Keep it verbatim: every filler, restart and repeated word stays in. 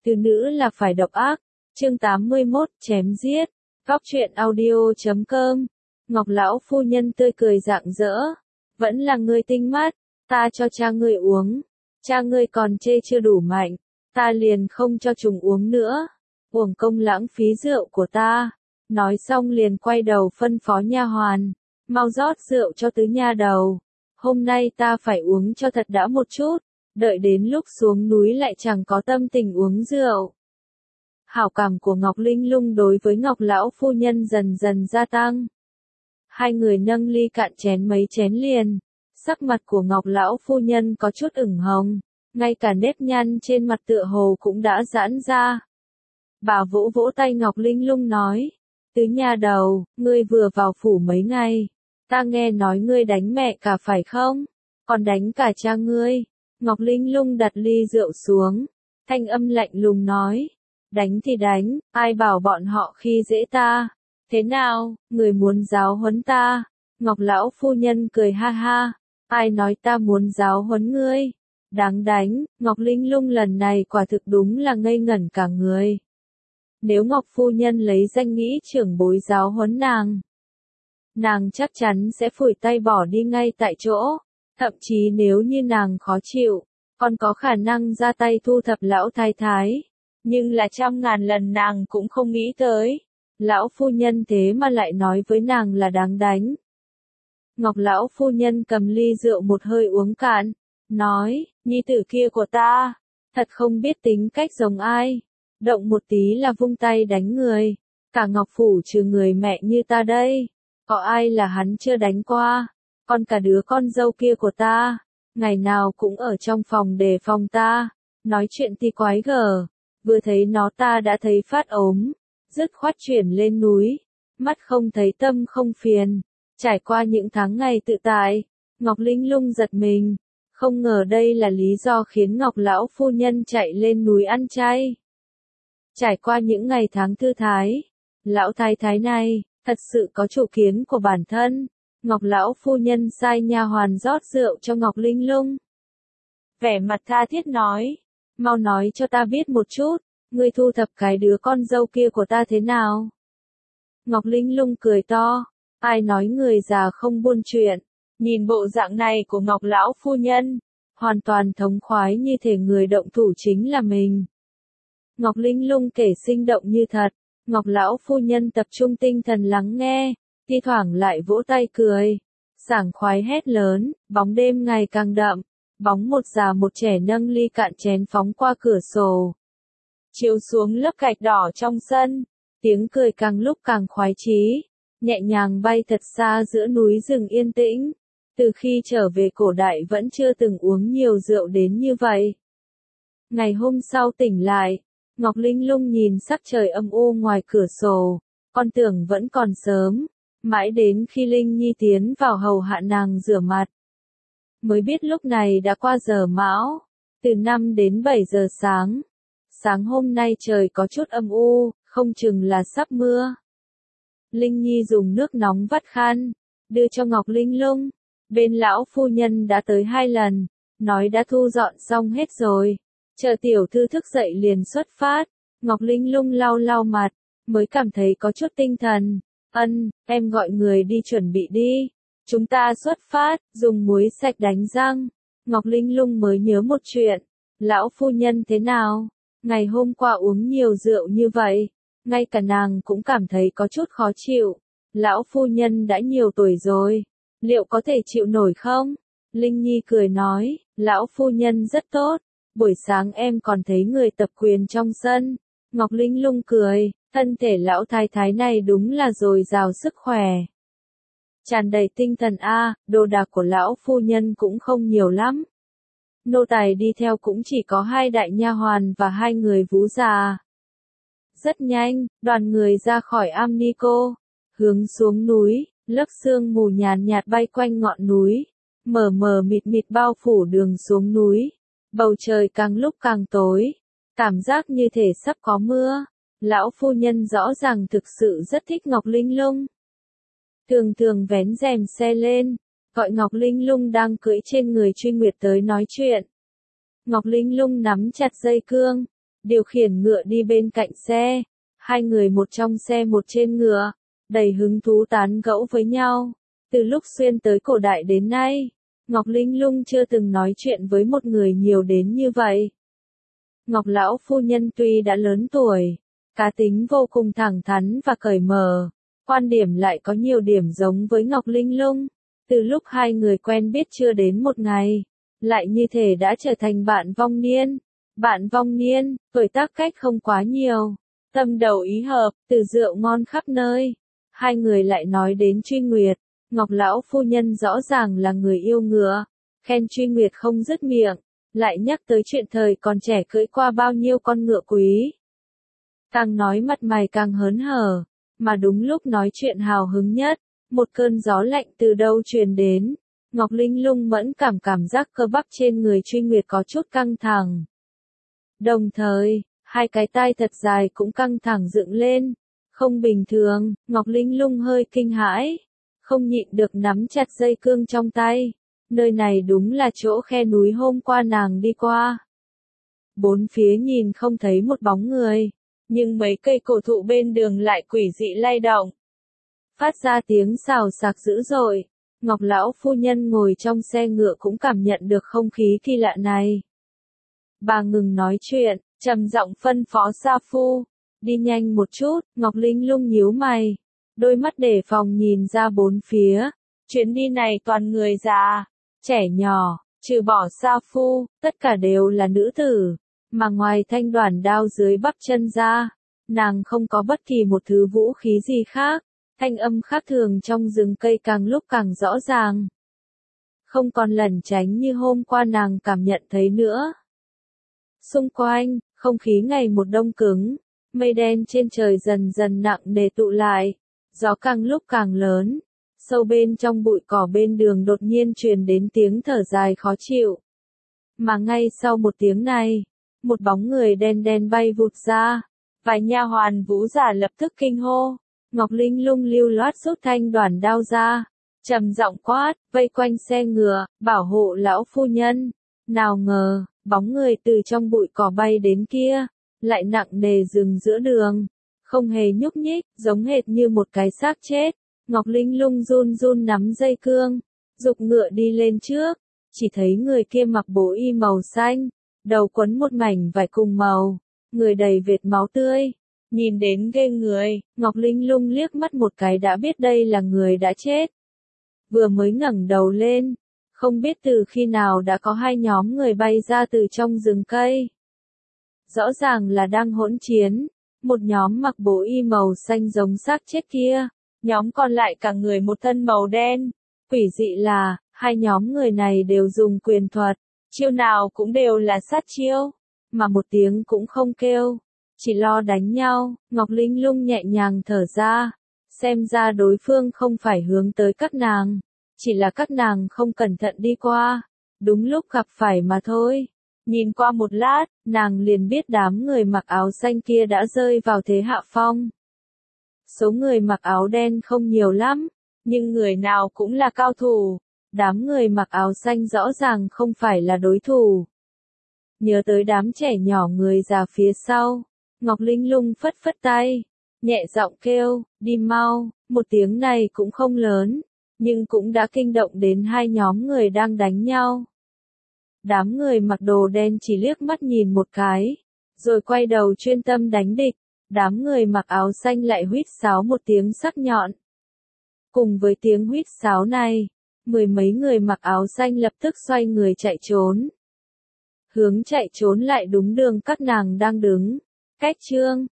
từ nữ là phải độc ác. Chương tám mươi mốt, chém giết. Góc truyện audio chấm com. Ngọc lão phu nhân tươi cười rạng rỡ. Vẫn là ngươi tinh mắt, ta cho cha ngươi uống. Cha ngươi còn chê chưa đủ mạnh, ta liền không cho chúng uống nữa. Uổng công lãng phí rượu của ta. Nói xong liền quay đầu phân phó nha hoàn, mau rót rượu cho tứ nha đầu. Hôm nay ta phải uống cho thật đã một chút, đợi đến lúc xuống núi lại chẳng có tâm tình uống rượu. Hảo cảm của Ngọc Linh Lung đối với Ngọc lão phu nhân dần dần gia tăng. Hai người nâng ly cạn chén mấy chén liền, sắc mặt của Ngọc lão phu nhân có chút ửng hồng, ngay cả nếp nhăn trên mặt tựa hồ cũng đã giãn ra. Bà vỗ vỗ tay Ngọc Linh Lung nói, tứ nha đầu, ngươi vừa vào phủ mấy ngày, ta nghe nói ngươi đánh mẹ cả phải không? Còn đánh cả cha ngươi. Ngọc Linh Lung đặt ly rượu xuống, thanh âm lạnh lùng nói, đánh thì đánh, ai bảo bọn họ khi dễ ta? Thế nào, người muốn giáo huấn ta? Ngọc lão phu nhân cười ha ha, ai nói ta muốn giáo huấn ngươi? Đáng đánh. Ngọc Linh Lung lần này quả thực đúng là ngây ngẩn cả người. Nếu Ngọc phu nhân lấy danh nghĩa trưởng bối giáo huấn nàng, nàng chắc chắn sẽ phủi tay bỏ đi ngay tại chỗ. Thậm chí nếu như nàng khó chịu, còn có khả năng ra tay thu thập lão thái thái. Nhưng là trăm ngàn lần nàng cũng không nghĩ tới. Lão phu nhân thế mà lại nói với nàng là đáng đánh. Ngọc lão phu nhân cầm ly rượu một hơi uống cạn, nói, nhi tử kia của ta, thật không biết tính cách giống ai. Động một tí là vung tay đánh người. Cả Ngọc phủ trừ người mẹ như ta đây, có ai là hắn chưa đánh qua? Còn cả đứa con dâu kia của ta, ngày nào cũng ở trong phòng đề phòng ta, nói chuyện thì quái gở. Vừa thấy nó ta đã thấy phát ốm, dứt khoát chuyển lên núi, mắt không thấy tâm không phiền. Trải qua những tháng ngày tự tại, Ngọc Linh Lung giật mình, không ngờ đây là lý do khiến Ngọc lão phu nhân chạy lên núi ăn chay. Trải qua những ngày tháng thư thái, lão thái thái này, thật sự có chủ kiến của bản thân. Ngọc lão phu nhân sai nha hoàn rót rượu cho Ngọc Linh Lung. Vẻ mặt tha thiết nói, mau nói cho ta biết một chút, ngươi thu thập cái đứa con dâu kia của ta thế nào? Ngọc Linh Lung cười to, ai nói người già không buôn chuyện, nhìn bộ dạng này của Ngọc lão phu nhân, hoàn toàn thống khoái như thể người động thủ chính là mình. Ngọc Linh Lung kể sinh động như thật, Ngọc lão phu nhân tập trung tinh thần lắng nghe, thi thoảng lại vỗ tay cười, sảng khoái hét lớn, bóng đêm ngày càng đậm, bóng một già một trẻ nâng ly cạn chén phóng qua cửa sổ, chiếu xuống lớp gạch đỏ trong sân, tiếng cười càng lúc càng khoái chí, nhẹ nhàng bay thật xa giữa núi rừng yên tĩnh. Từ khi trở về cổ đại vẫn chưa từng uống nhiều rượu đến như vậy. Ngày hôm sau tỉnh lại, Ngọc Linh Lung nhìn sắc trời âm u ngoài cửa sổ, con tưởng vẫn còn sớm, mãi đến khi Linh Nhi tiến vào hầu hạ nàng rửa mặt, mới biết lúc này đã qua giờ mão, từ năm đến bảy giờ sáng. Sáng hôm nay trời có chút âm u, không chừng là sắp mưa. Linh Nhi dùng nước nóng vắt khăn, đưa cho Ngọc Linh Lung. Bên lão phu nhân đã tới hai lần, nói đã thu dọn xong hết rồi. Chờ tiểu thư thức dậy liền xuất phát. Ngọc Linh Lung lau lau mặt, mới cảm thấy có chút tinh thần. Ân, em gọi người đi chuẩn bị đi. Chúng ta xuất phát, dùng muối sạch đánh răng. Ngọc Linh Lung mới nhớ một chuyện. Lão phu nhân thế nào? Ngày hôm qua uống nhiều rượu như vậy, ngay cả nàng cũng cảm thấy có chút khó chịu. Lão phu nhân đã nhiều tuổi rồi, liệu có thể chịu nổi không? Linh Nhi cười nói, lão phu nhân rất tốt, buổi sáng em còn thấy người tập quyền trong sân. Ngọc Linh Lung cười, thân thể lão thái thái này đúng là dồi dào sức khỏe, tràn đầy tinh thần a. Đồ đạc của lão phu nhân cũng không nhiều lắm. Nô tài đi theo cũng chỉ có hai đại nha hoàn và hai người vú già. Rất nhanh, đoàn người ra khỏi Am Ni Cô, hướng xuống núi, lớp sương mù nhàn nhạt bay quanh ngọn núi, mờ mờ mịt mịt bao phủ đường xuống núi. Bầu trời càng lúc càng tối, cảm giác như thể sắp có mưa. Lão phu nhân rõ ràng thực sự rất thích Ngọc Linh Lung. Thường thường vén rèm xe lên, gọi Ngọc Linh Lung đang cưỡi trên người Truy Nguyệt tới nói chuyện. Ngọc Linh Lung nắm chặt dây cương, điều khiển ngựa đi bên cạnh xe. Hai người một trong xe một trên ngựa, đầy hứng thú tán gẫu với nhau. Từ lúc xuyên tới cổ đại đến nay, Ngọc Linh Lung chưa từng nói chuyện với một người nhiều đến như vậy. Ngọc lão phu nhân tuy đã lớn tuổi, cá tính vô cùng thẳng thắn và cởi mở, quan điểm lại có nhiều điểm giống với Ngọc Linh Lung. Từ lúc hai người quen biết chưa đến một ngày, lại như thể đã trở thành bạn vong niên. Bạn vong niên, tuổi tác cách không quá nhiều, tâm đầu ý hợp, từ rượu ngon khắp nơi. Hai người lại nói đến Truy Nguyệt, Ngọc lão phu nhân rõ ràng là người yêu ngựa, khen Truy Nguyệt không dứt miệng, lại nhắc tới chuyện thời còn trẻ cưỡi qua bao nhiêu con ngựa quý. Càng nói mặt mày càng hớn hở, mà đúng lúc nói chuyện hào hứng nhất, một cơn gió lạnh từ đâu truyền đến. Ngọc Linh Lung mẫn cảm cảm giác cơ bắp trên người Truy Nguyệt có chút căng thẳng. Đồng thời, hai cái tai thật dài cũng căng thẳng dựng lên. Không bình thường, Ngọc Linh Lung hơi kinh hãi, không nhịn được nắm chặt dây cương trong tay. Nơi này đúng là chỗ khe núi hôm qua nàng đi qua. Bốn phía nhìn không thấy một bóng người, nhưng mấy cây cổ thụ bên đường lại quỷ dị lay động, phát ra tiếng xào xạc dữ dội. Ngọc lão phu nhân ngồi trong xe ngựa cũng cảm nhận được không khí kỳ lạ này. Bà ngừng nói chuyện, trầm giọng phân phó Sa Phu, đi nhanh một chút. Ngọc Linh Lung nhíu mày, đôi mắt đề phòng nhìn ra bốn phía. Chuyến đi này toàn người già, trẻ nhỏ, trừ bỏ Sa Phu, tất cả đều là nữ tử, mà ngoài thanh đoản đao dưới bắp chân ra, nàng không có bất kỳ một thứ vũ khí gì khác. Thanh âm khác thường trong rừng cây càng lúc càng rõ ràng, không còn lẩn tránh như hôm qua nàng cảm nhận thấy nữa. Xung quanh, không khí ngày một đông cứng, mây đen trên trời dần dần nặng nề tụ lại, gió càng lúc càng lớn. Sâu bên trong bụi cỏ bên đường đột nhiên truyền đến tiếng thở dài khó chịu. Mà ngay sau một tiếng này, một bóng người đen đen bay vụt ra, vài nha hoàn vũ giả lập tức kinh hô. Ngọc Linh Lung lưu loát rút thanh đoản đao ra, trầm giọng quát, vây quanh xe ngựa, bảo hộ lão phu nhân. Nào ngờ, bóng người từ trong bụi cỏ bay đến kia, lại nặng nề dừng giữa đường, không hề nhúc nhích, giống hệt như một cái xác chết. Ngọc Linh Lung run run nắm dây cương, giục ngựa đi lên trước, chỉ thấy người kia mặc bố y màu xanh, đầu quấn một mảnh vải cùng màu, người đầy vệt máu tươi. Nhìn đến ghê người, Ngọc Linh Lung liếc mắt một cái đã biết đây là người đã chết. Vừa mới ngẩng đầu lên, không biết từ khi nào đã có hai nhóm người bay ra từ trong rừng cây. Rõ ràng là đang hỗn chiến, một nhóm mặc bố y màu xanh giống xác chết kia, nhóm còn lại cả người một thân màu đen. Quỷ dị là, hai nhóm người này đều dùng quyền thuật, chiêu nào cũng đều là sát chiêu, mà một tiếng cũng không kêu. Chỉ lo đánh nhau. Ngọc Linh Lung nhẹ nhàng thở ra, xem ra đối phương không phải hướng tới các nàng, chỉ là các nàng không cẩn thận đi qua, đúng lúc gặp phải mà thôi. Nhìn qua một lát, nàng liền biết đám người mặc áo xanh kia đã rơi vào thế hạ phong. Số người mặc áo đen không nhiều lắm, nhưng người nào cũng là cao thủ, đám người mặc áo xanh rõ ràng không phải là đối thủ. Nhớ tới đám trẻ nhỏ người già phía sau, Ngọc Linh Lung phất phất tay, nhẹ giọng kêu, đi mau. Một tiếng này cũng không lớn, nhưng cũng đã kinh động đến hai nhóm người đang đánh nhau. Đám người mặc đồ đen chỉ liếc mắt nhìn một cái, rồi quay đầu chuyên tâm đánh địch. Đám người mặc áo xanh lại huýt sáo một tiếng sắc nhọn. Cùng với tiếng huýt sáo này, mười mấy người mặc áo xanh lập tức xoay người chạy trốn. Hướng chạy trốn lại đúng đường các nàng đang đứng. Cách chương